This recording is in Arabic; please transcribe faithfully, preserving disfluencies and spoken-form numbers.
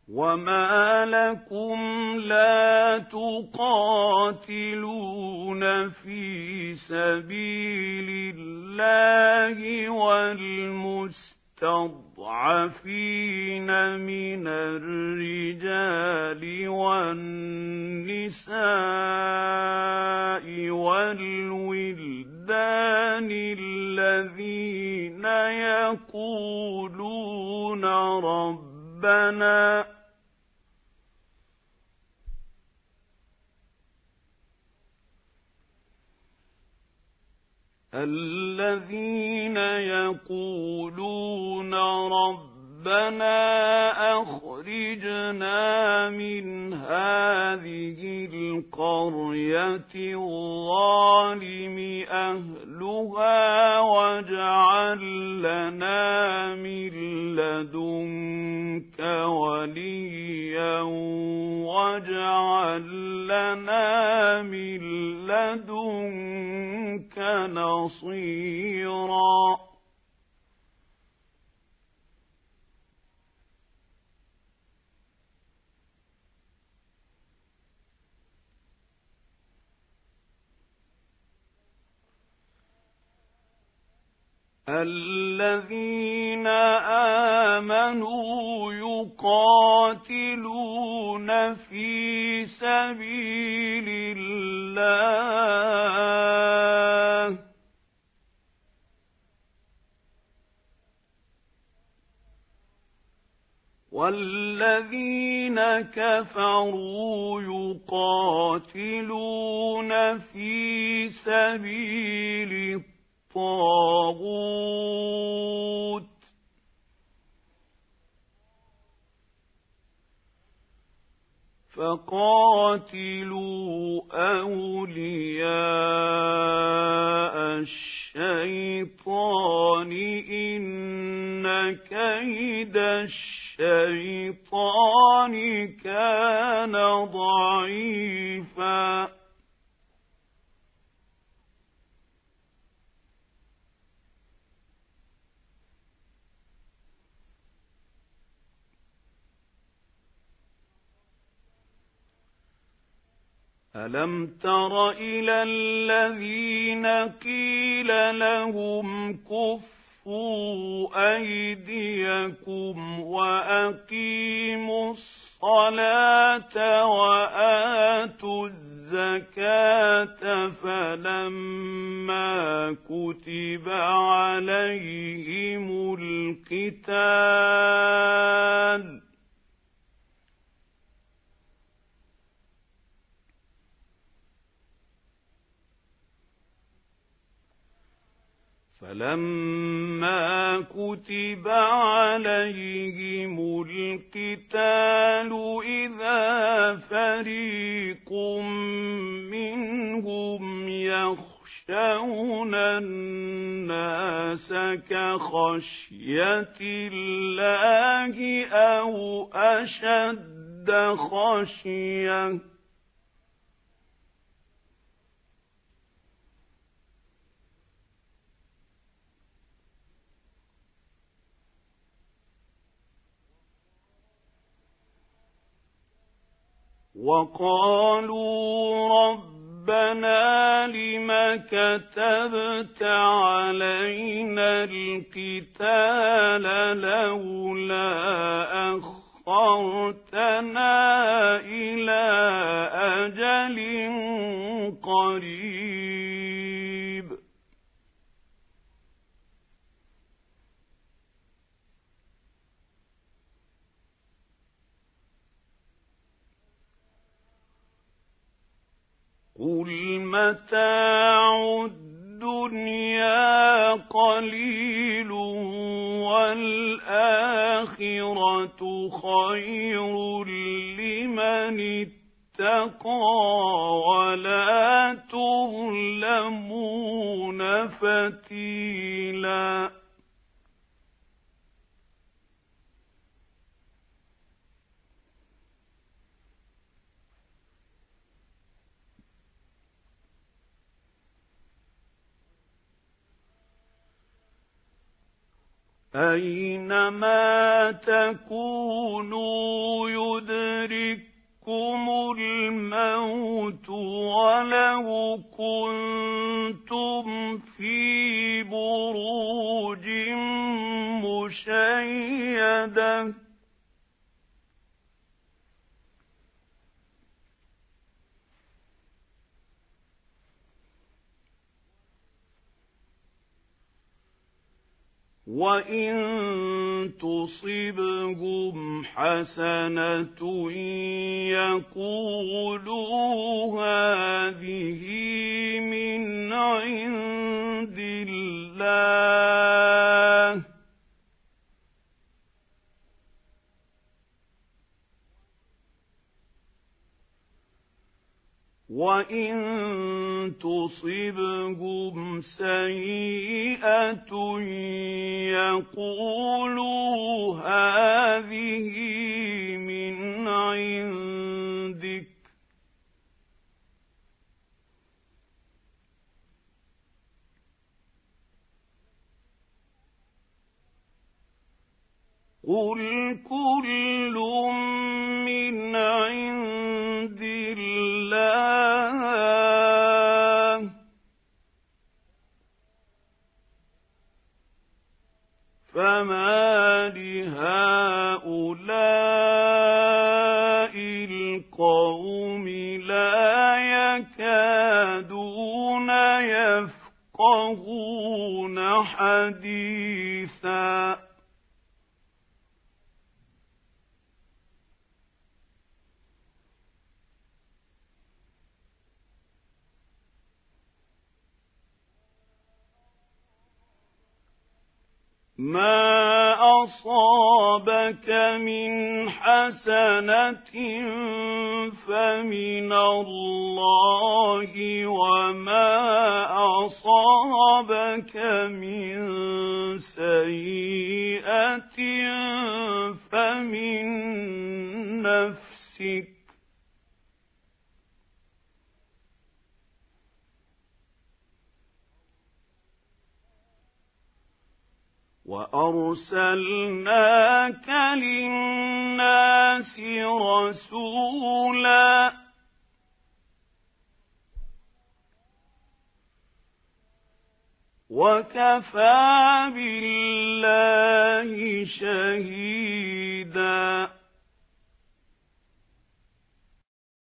وما لكم لا تقاتلون في سبيل الله والمستضعفين من الرجال والنساء والولدان الذين يقولون ربنا الذين يقولون ربنا أخرجنا من هذه القرية الظالم أهلها واجعل لنا من لدنك وليا واجعل لنا من لدنك نصيرا الذين آمنوا يقاتلون في سبيل الله والذين كفروا يقاتلون في سبيل الطاغوت فقاتلوا أولياء الشيطان إن كيد الشيطان كان ضعيفا ألم تر إلى الذين قيل لهم كفوا أيديكم وأقيموا الصلاة وآتوا الزكاة فلما كتب عليهم القتال فلما كتب عليهم القتال إذا فريق منهم يخشون الناس كخشية الله أو أشد خشية وقالوا ربنا لم كتبت علينا القتال لولا أخرتنا إلى أجل قريب قل متاع الدنيا قليل والآخرة خير لمن اتقى ولا تظلمون فتيلا أينما تكونوا يدرككم الموت ولو كنتم في بروج مشيدة وَإِن تُصِبْهُمْ حَسَنَةٌ يَقُولُوا هَٰذِهِ مِنْ عِندِ اللَّهِ ۖ وَإِن تُصِبْهُمْ سَيِّئَةٌ يَقُولُوا هَٰذِهِ مِنْ عِندِكَ ۖ قُلْ كُلٌّ مِّنْ عِندِ اللَّهِ فَمَا لِهَٰؤُلَاءِ الْقَوْمِ لَا يَكَادُونَ يَفْقَهُونَ حَدِيثًا مَا أَصَابَكَ مِنْ حَسَنَةٍ فَمِنَ اللَّهِ وَمَا أَصَابَكَ مِنْ سَيِّئَةٍ فَمِنْ نَفْسِكَ وَأَرْسَلْنَاكَ لِلنَّاسِ رَسُولًا وَكَفَىٰ بِاللَّهِ شَهِيدًا